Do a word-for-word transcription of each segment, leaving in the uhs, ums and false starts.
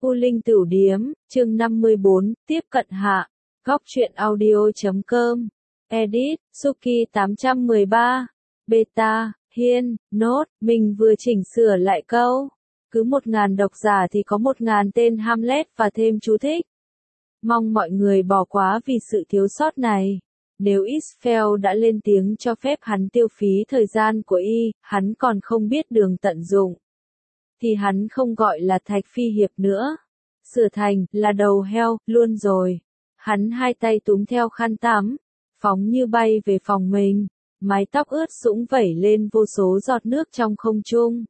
U Linh Tửu Điếm, chương năm mươi bốn, tiếp cận hạ, góc truyện audio chấm com, edit, Suki tám trăm mười ba, beta, hiên, nốt, mình vừa chỉnh sửa lại câu. Cứ một ngàn độc giả thì có một ngàn tên Hamlet và thêm chú thích. Mong mọi người bỏ qua vì sự thiếu sót này. Nếu Isfel đã lên tiếng cho phép hắn tiêu phí thời gian của y, hắn còn không biết đường tận dụng. Thì hắn không gọi là Thạch Phi Hiệp nữa. Sửa thành, là đầu heo, luôn rồi. Hắn hai tay túm theo khăn tắm, phóng như bay về phòng mình. Mái tóc ướt sũng vẩy lên vô số giọt nước trong không trung.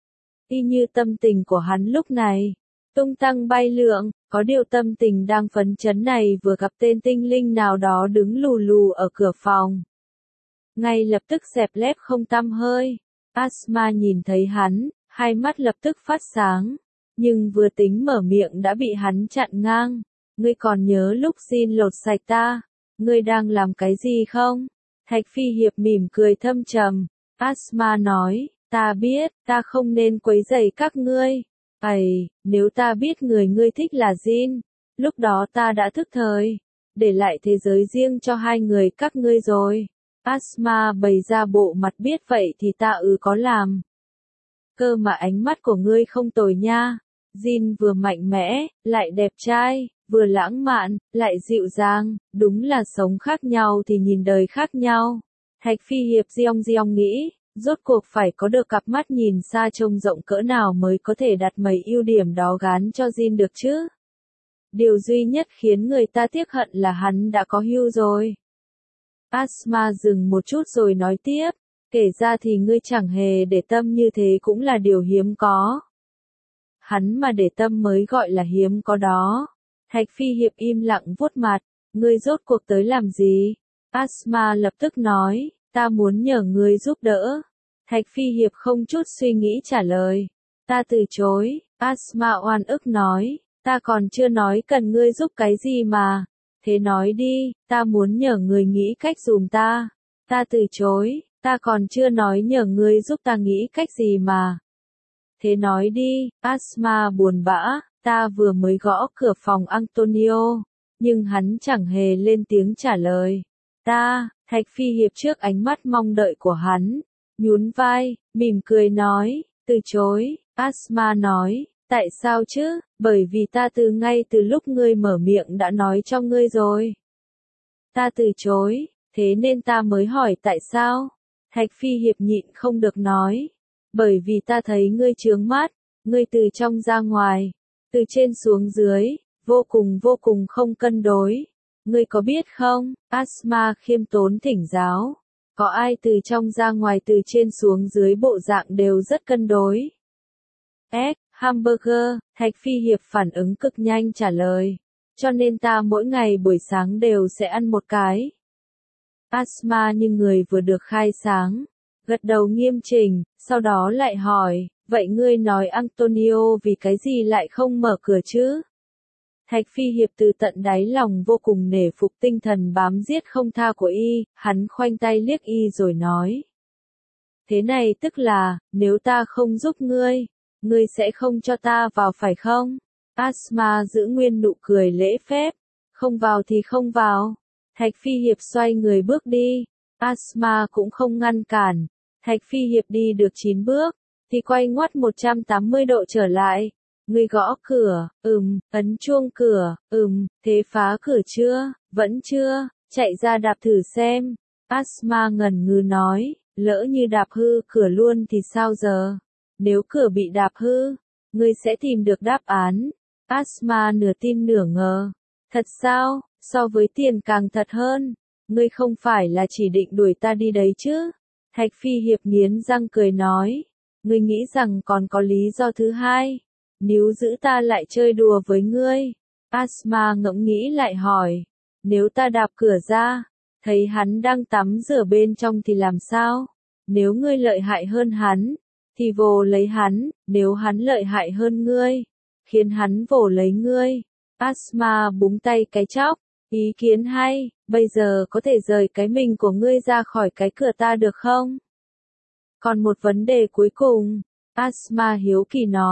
Y như tâm tình của hắn lúc này. Tung tăng bay lượn, có điều tâm tình đang phấn chấn này vừa gặp tên tinh linh nào đó đứng lù lù ở cửa phòng. Ngay lập tức dẹp lép không tăm hơi. Asma nhìn thấy hắn, hai mắt lập tức phát sáng. Nhưng vừa tính mở miệng đã bị hắn chặn ngang. Ngươi còn nhớ lúc Jin lột sạch ta? Ngươi đang làm cái gì không? Thạch Phi Hiệp mỉm cười thâm trầm. Asma nói, ta biết, ta không nên quấy rầy các ngươi. Ây, nếu ta biết người ngươi thích là Jin, lúc đó ta đã thức thời, để lại thế giới riêng cho hai người các ngươi rồi. Asma bày ra bộ mặt biết vậy thì ta ừ có làm. Cơ mà ánh mắt của ngươi không tồi nha. Jin vừa mạnh mẽ, lại đẹp trai, vừa lãng mạn, lại dịu dàng, đúng là sống khác nhau thì nhìn đời khác nhau. Thạch Phi Hiệp giong giong nghĩ. Rốt cuộc phải có được cặp mắt nhìn xa trông rộng cỡ nào mới có thể đặt mấy ưu điểm đó gán cho Jin được chứ? Điều duy nhất khiến người ta tiếc hận là hắn đã có hưu rồi. Asma dừng một chút rồi nói tiếp, kể ra thì ngươi chẳng hề để tâm như thế cũng là điều hiếm có. Hắn mà để tâm mới gọi là hiếm có đó. Thạch Phi Hiệp im lặng vuốt mặt, ngươi rốt cuộc tới làm gì? Asma lập tức nói. Ta muốn nhờ ngươi giúp đỡ. Thạch Phi Hiệp không chút suy nghĩ trả lời. Ta từ chối. Asma oan ức nói. Ta còn chưa nói cần ngươi giúp cái gì mà. Thế nói đi, ta muốn nhờ ngươi nghĩ cách giùm ta. Ta từ chối. Ta còn chưa nói nhờ ngươi giúp ta nghĩ cách gì mà. Thế nói đi, Asma buồn bã. Ta vừa mới gõ cửa phòng Antonio. Nhưng hắn chẳng hề lên tiếng trả lời. Ta, Thạch Phi Hiệp trước ánh mắt mong đợi của hắn, nhún vai, mỉm cười nói, từ chối. Asma nói, tại sao chứ? Bởi vì ta từ ngay từ lúc ngươi mở miệng đã nói cho ngươi rồi. Ta từ chối, thế nên ta mới hỏi tại sao? Thạch Phi Hiệp nhịn không được nói, bởi vì ta thấy ngươi chướng mắt, ngươi từ trong ra ngoài, từ trên xuống dưới, vô cùng vô cùng không cân đối. Ngươi có biết không, Asma khiêm tốn thỉnh giáo, có ai từ trong ra ngoài từ trên xuống dưới bộ dạng đều rất cân đối. Egg, hamburger, Thạch Phi Hiệp phản ứng cực nhanh trả lời, cho nên ta mỗi ngày buổi sáng đều sẽ ăn một cái. Asma như người vừa được khai sáng, gật đầu nghiêm chỉnh, sau đó lại hỏi, vậy ngươi nói Antonio vì cái gì lại không mở cửa chứ? Thạch Phi Hiệp từ tận đáy lòng vô cùng nể phục tinh thần bám giết không tha của y, hắn khoanh tay liếc y rồi nói. Thế này tức là, nếu ta không giúp ngươi, ngươi sẽ không cho ta vào phải không? Asma giữ nguyên nụ cười lễ phép, không vào thì không vào. Thạch Phi Hiệp xoay người bước đi, Asma cũng không ngăn cản. Thạch Phi Hiệp đi được chín bước, thì quay ngoắt một trăm tám mươi độ trở lại. Ngươi gõ cửa, ừm, ấn chuông cửa, ừm, thế phá cửa chưa, vẫn chưa, chạy ra đạp thử xem. Asma ngần ngừ nói, lỡ như đạp hư cửa luôn thì sao giờ? Nếu cửa bị đạp hư, ngươi sẽ tìm được đáp án. Asma nửa tin nửa ngờ. Thật sao, so với tiền càng thật hơn. Ngươi không phải là chỉ định đuổi ta đi đấy chứ? Thạch Phi Hiệp nghiến răng cười nói. Ngươi nghĩ rằng còn có lý do thứ hai? Nếu giữ ta lại chơi đùa với ngươi. Asma ngẫm nghĩ lại hỏi. Nếu ta đạp cửa ra, thấy hắn đang tắm rửa bên trong thì làm sao? Nếu ngươi lợi hại hơn hắn, thì vồ lấy hắn. Nếu hắn lợi hại hơn ngươi, khiến hắn vồ lấy ngươi. Asma búng tay cái chóc. Ý kiến hay, bây giờ có thể rời cái mình của ngươi ra khỏi cái cửa ta được không? Còn một vấn đề cuối cùng. Asma hiếu kỳ nói.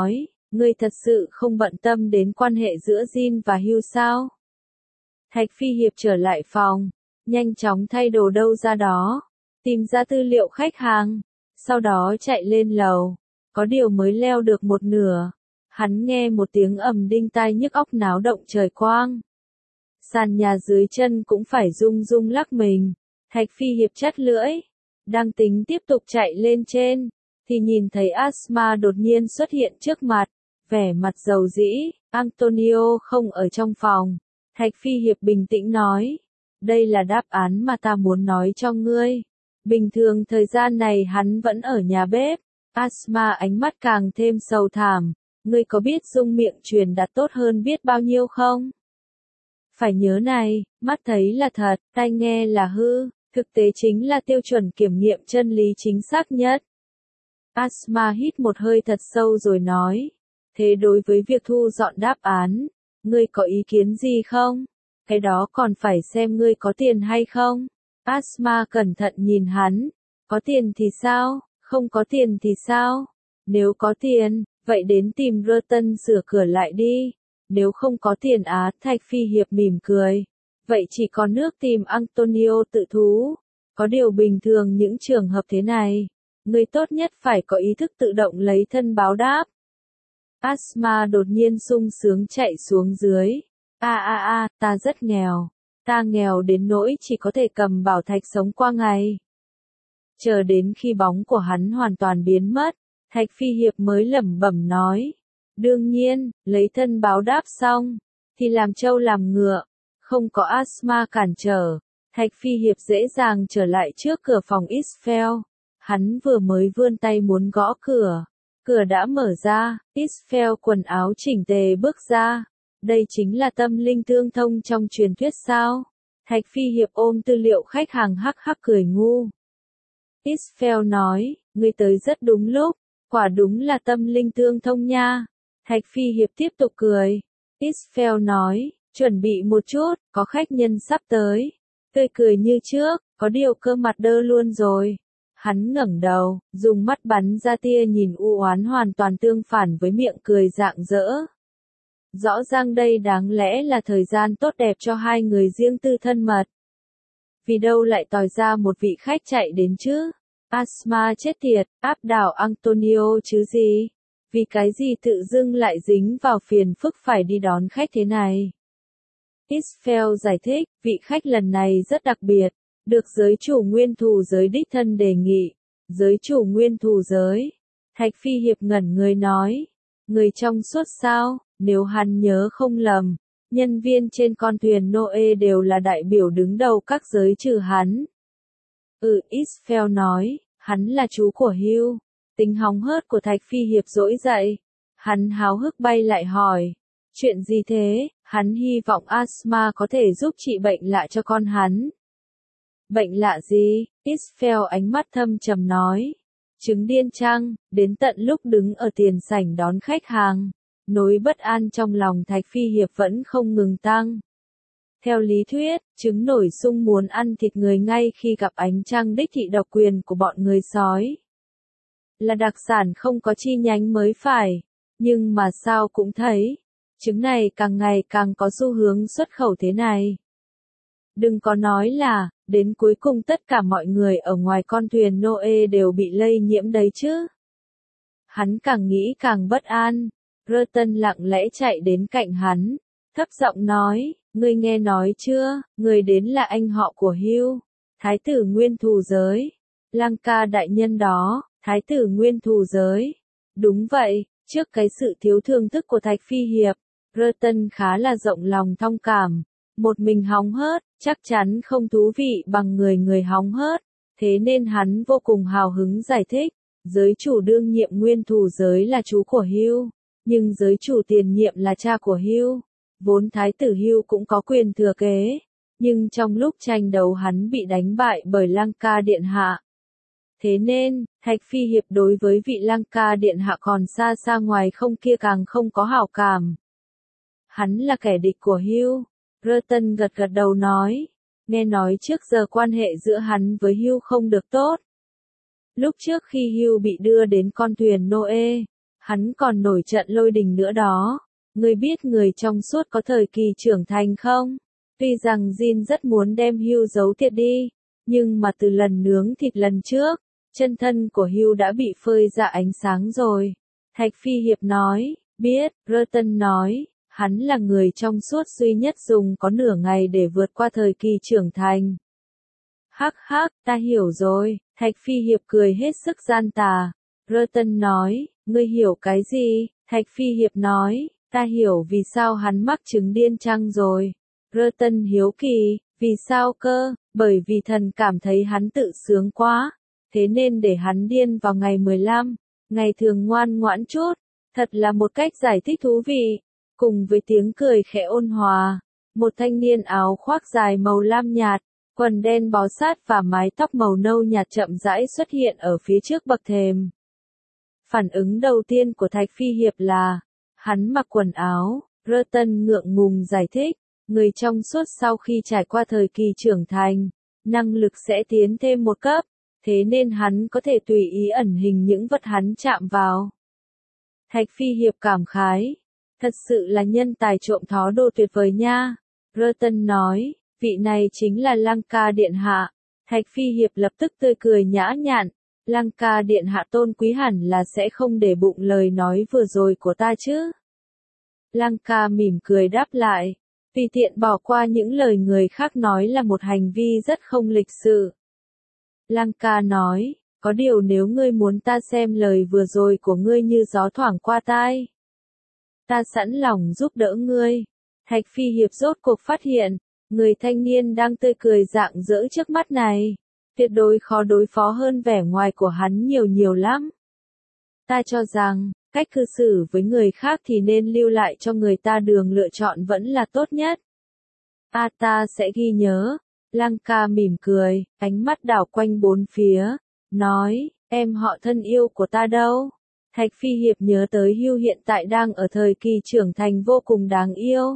Ngươi thật sự không bận tâm đến quan hệ giữa Jin và Hugh sao? Thạch Phi Hiệp trở lại phòng, nhanh chóng thay đồ đâu ra đó, tìm ra tư liệu khách hàng, sau đó chạy lên lầu, có điều mới leo được một nửa, hắn nghe một tiếng ầm đinh tai nhức óc náo động trời quang. Sàn nhà dưới chân cũng phải rung rung lắc mình, Thạch Phi Hiệp chắt lưỡi, đang tính tiếp tục chạy lên trên, thì nhìn thấy Asma đột nhiên xuất hiện trước mặt, vẻ mặt dầu dĩ, Antonio không ở trong phòng. Thạch Phi Hiệp bình tĩnh nói, đây là đáp án mà ta muốn nói cho ngươi. Bình thường thời gian này hắn vẫn ở nhà bếp. Asma ánh mắt càng thêm sầu thảm, ngươi có biết dung miệng truyền đạt tốt hơn biết bao nhiêu không? Phải nhớ này, mắt thấy là thật, tai nghe là hư, thực tế chính là tiêu chuẩn kiểm nghiệm chân lý chính xác nhất. Asma hít một hơi thật sâu rồi nói, thế đối với việc thu dọn đáp án, ngươi có ý kiến gì không? Cái đó còn phải xem ngươi có tiền hay không? Asma cẩn thận nhìn hắn, có tiền thì sao, không có tiền thì sao? Nếu có tiền, vậy đến tìm Burton sửa cửa lại đi. Nếu không có tiền á, Thạch Phi Hiệp mỉm cười. Vậy chỉ có nước tìm Antonio tự thú. Có điều bình thường những trường hợp thế này, người tốt nhất phải có ý thức tự động lấy thân báo đáp. Asma đột nhiên sung sướng chạy xuống dưới. A a a, ta rất nghèo. Ta nghèo đến nỗi chỉ có thể cầm bảo thạch sống qua ngày. Chờ đến khi bóng của hắn hoàn toàn biến mất, Thạch Phi Hiệp mới lẩm bẩm nói. Đương nhiên, lấy thân báo đáp xong, thì làm trâu làm ngựa, không có Asma cản trở. Thạch Phi Hiệp dễ dàng trở lại trước cửa phòng Isfel. Hắn vừa mới vươn tay muốn gõ cửa. Cửa đã mở ra, Isfel quần áo chỉnh tề bước ra. Đây chính là tâm linh tương thông trong truyền thuyết sao? Thạch Phi Hiệp ôm tư liệu khách hàng hắc hắc cười ngu. Isfel nói, ngươi tới rất đúng lúc, quả đúng là tâm linh tương thông nha. Thạch Phi Hiệp tiếp tục cười. Isfel nói, chuẩn bị một chút, có khách nhân sắp tới. Tươi cười như trước, có điều cơ mặt đơ luôn rồi. Hắn ngẩng đầu, dùng mắt bắn ra tia nhìn u oán hoàn toàn tương phản với miệng cười rạng rỡ. Rõ ràng đây đáng lẽ là thời gian tốt đẹp cho hai người riêng tư thân mật. Vì đâu lại tòi ra một vị khách chạy đến chứ? Asma chết tiệt, áp đảo Antonio chứ gì? Vì cái gì tự dưng lại dính vào phiền phức phải đi đón khách thế này? Isfel giải thích, vị khách lần này rất đặc biệt, được giới chủ nguyên thù giới đích thân đề nghị. Giới chủ nguyên thù giới. Thạch Phi Hiệp ngẩn người nói, người trong suốt sao? Nếu hắn nhớ không lầm, nhân viên trên con thuyền Noe đều là đại biểu đứng đầu các giới trừ hắn. Ừ, Isfel nói, hắn là chú của Hugh. Tính hóng hớt của Thạch Phi Hiệp dỗi dậy. Hắn háo hức bay lại hỏi, chuyện gì thế? Hắn hy vọng Asma có thể giúp trị bệnh lạ cho con hắn. Bệnh lạ gì? Isfel ánh mắt thâm trầm nói. Chứng điên chăng? Đến tận lúc đứng ở tiền sảnh đón khách hàng, nỗi bất an trong lòng Thạch Phi Hiệp vẫn không ngừng tăng. Theo lý thuyết, trứng nổi sung muốn ăn thịt người ngay khi gặp ánh trăng đích thị độc quyền của bọn người sói. Là đặc sản không có chi nhánh mới phải. Nhưng mà sao cũng thấy, trứng này càng ngày càng có xu hướng xuất khẩu thế này. Đừng có nói là, đến cuối cùng tất cả mọi người ở ngoài con thuyền Noe đều bị lây nhiễm đấy chứ. Hắn càng nghĩ càng bất an. Burton lặng lẽ chạy đến cạnh hắn, thấp giọng nói, ngươi nghe nói chưa, người đến là anh họ của Hugh, thái tử nguyên thù giới. Lanka đại nhân đó, thái tử nguyên thù giới. Đúng vậy, trước cái sự thiếu thương thức của Thạch Phi Hiệp, Burton khá là rộng lòng thông cảm. Một mình hóng hớt, chắc chắn không thú vị bằng người người hóng hớt. Thế nên hắn vô cùng hào hứng giải thích, giới chủ đương nhiệm nguyên thù giới là chú của Hugh. Nhưng giới chủ tiền nhiệm là cha của Hugh. Vốn thái tử Hugh cũng có quyền thừa kế. Nhưng trong lúc tranh đấu hắn bị đánh bại bởi Lanka Điện Hạ. Thế nên, Thạch Phi Hiệp đối với vị Lanka Điện Hạ còn xa xa ngoài không kia càng không có hảo cảm. Hắn là kẻ địch của Hugh. Burton gật gật đầu nói. Nghe nói trước giờ quan hệ giữa hắn với Hugh không được tốt. Lúc trước khi Hugh bị đưa đến con thuyền Noe, Hắn còn nổi trận lôi đình nữa đó. Ngươi biết người trong suốt có thời kỳ trưởng thành không? Tuy rằng Jin rất muốn đem Hugh giấu thiệt đi, nhưng mà từ lần nướng thịt lần trước, chân thân của Hugh đã bị phơi ra ánh sáng rồi. Thạch Phi Hiệp nói, biết, Burton nói, hắn là người trong suốt duy nhất dùng có nửa ngày để vượt qua thời kỳ trưởng thành. Hắc hắc, ta hiểu rồi, Thạch Phi Hiệp cười hết sức gian tà. Burton nói, ngươi hiểu cái gì? Thạch Phi Hiệp nói, ta hiểu vì sao hắn mắc chứng điên chăng rồi. Burton hiếu kỳ, vì sao cơ? Bởi vì thần cảm thấy hắn tự sướng quá, thế nên để hắn điên vào ngày mười lăm, ngày thường ngoan ngoãn chút. Thật là một cách giải thích thú vị. Cùng với tiếng cười khẽ ôn hòa, một thanh niên áo khoác dài màu lam nhạt, quần đen bó sát và mái tóc màu nâu nhạt chậm rãi xuất hiện ở phía trước bậc thềm. Phản ứng đầu tiên của Thạch Phi Hiệp là, hắn mặc quần áo. Burton ngượng ngùng giải thích, người trong suốt sau khi trải qua thời kỳ trưởng thành, năng lực sẽ tiến thêm một cấp, thế nên hắn có thể tùy ý ẩn hình những vật hắn chạm vào. Thạch Phi Hiệp cảm khái, thật sự là nhân tài trộm thó đồ tuyệt vời nha. Burton nói, vị này chính là Lanka Điện Hạ. Thạch Phi Hiệp lập tức tươi cười nhã nhặn, Lanka Điện Hạ tôn quý hẳn là sẽ không để bụng lời nói vừa rồi của ta chứ. Lanka mỉm cười đáp lại, tùy tiện bỏ qua những lời người khác nói là một hành vi rất không lịch sự. Lanka nói, có điều nếu ngươi muốn ta xem lời vừa rồi của ngươi như gió thoảng qua tai, ta sẵn lòng giúp đỡ ngươi. Thạch Phi Hiệp rốt cuộc phát hiện, người thanh niên đang tươi cười rạng rỡ trước mắt này, tuyệt đối khó đối phó hơn vẻ ngoài của hắn nhiều nhiều lắm. Ta cho rằng, cách cư xử với người khác thì nên lưu lại cho người ta đường lựa chọn vẫn là tốt nhất. A ta sẽ ghi nhớ. Lanka mỉm cười, ánh mắt đảo quanh bốn phía, nói, em họ thân yêu của ta đâu? Thạch Phi Hiệp nhớ tới Hugh hiện tại đang ở thời kỳ trưởng thành vô cùng đáng yêu.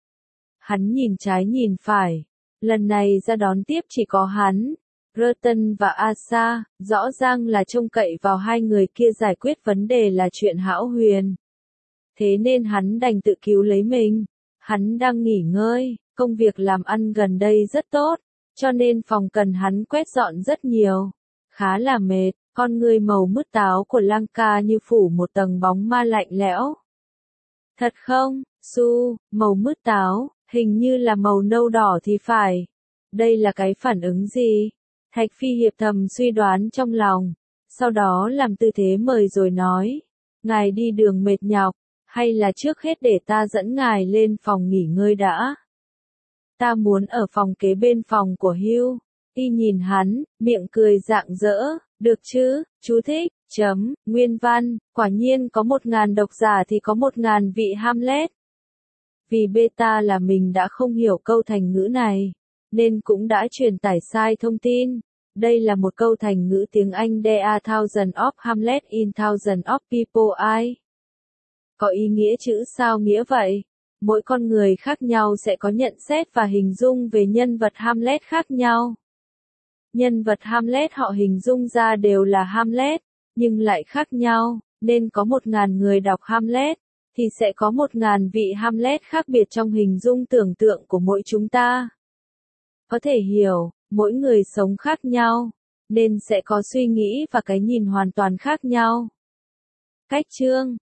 Hắn nhìn trái nhìn phải, lần này ra đón tiếp chỉ có hắn, Burton và Asa, rõ ràng là trông cậy vào hai người kia giải quyết vấn đề là chuyện hão huyền. Thế nên hắn đành tự cứu lấy mình. Hắn đang nghỉ ngơi, công việc làm ăn gần đây rất tốt, cho nên phòng cần hắn quét dọn rất nhiều. Khá là mệt, con người màu mứt táo của Lanka như phủ một tầng bóng ma lạnh lẽo. Thật không, Su, màu mứt táo, hình như là màu nâu đỏ thì phải. Đây là cái phản ứng gì? Thạch Phi Hiệp thầm suy đoán trong lòng, sau đó làm tư thế mời rồi nói, ngài đi đường mệt nhọc, hay là trước hết để ta dẫn ngài lên phòng nghỉ ngơi đã. Ta muốn ở phòng kế bên phòng của Hugh. Y nhìn hắn, miệng cười rạng rỡ, được chứ, chú thích, chấm, nguyên văn, quả nhiên có một ngàn độc giả thì có một ngàn vị Hamlet. Vì beta là mình đã không hiểu câu thành ngữ này, nên cũng đã truyền tải sai thông tin. Đây là một câu thành ngữ tiếng Anh There are thousands of Hamlet in thousands of people I. Có ý nghĩa chữ sao nghĩa vậy? Mỗi con người khác nhau sẽ có nhận xét và hình dung về nhân vật Hamlet khác nhau. Nhân vật Hamlet họ hình dung ra đều là Hamlet, nhưng lại khác nhau, nên có một ngàn người đọc Hamlet, thì sẽ có một ngàn vị Hamlet khác biệt trong hình dung tưởng tượng của mỗi chúng ta. Có thể hiểu, mỗi người sống khác nhau, nên sẽ có suy nghĩ và cái nhìn hoàn toàn khác nhau. Cách chương